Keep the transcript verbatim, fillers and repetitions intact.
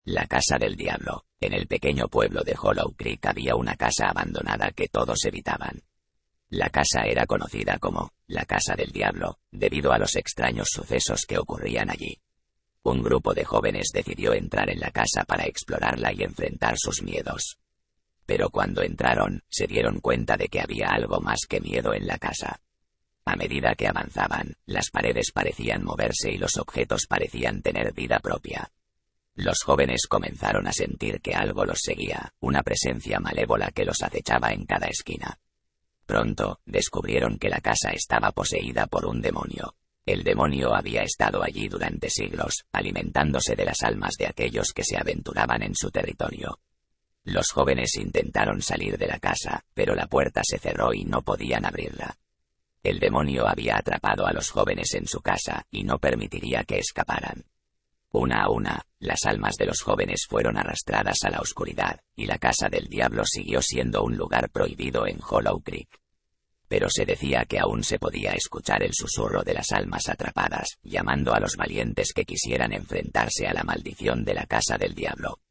La casa del diablo. En el pequeño pueblo de Hollow Creek había una casa abandonada que todos evitaban. La casa era conocida como la Casa del Diablo, debido a los extraños sucesos que ocurrían allí. Un grupo de jóvenes decidió entrar en la casa para explorarla y enfrentar sus miedos. Pero cuando entraron, se dieron cuenta de que había algo más que miedo en la casa. A medida que avanzaban, las paredes parecían moverse y los objetos parecían tener vida propia. Los jóvenes comenzaron a sentir que algo los seguía, una presencia malévola que los acechaba en cada esquina. Pronto, descubrieron que la casa estaba poseída por un demonio. El demonio había estado allí durante siglos, alimentándose de las almas de aquellos que se aventuraban en su territorio. Los jóvenes intentaron salir de la casa, pero la puerta se cerró y no podían abrirla. El demonio había atrapado a los jóvenes en su casa y no permitiría que escaparan. Una a una, las almas de los jóvenes fueron arrastradas a la oscuridad, y la casa del diablo siguió siendo un lugar prohibido en Hollow Creek. Pero se decía que aún se podía escuchar el susurro de las almas atrapadas, llamando a los valientes que quisieran enfrentarse a la maldición de la casa del diablo.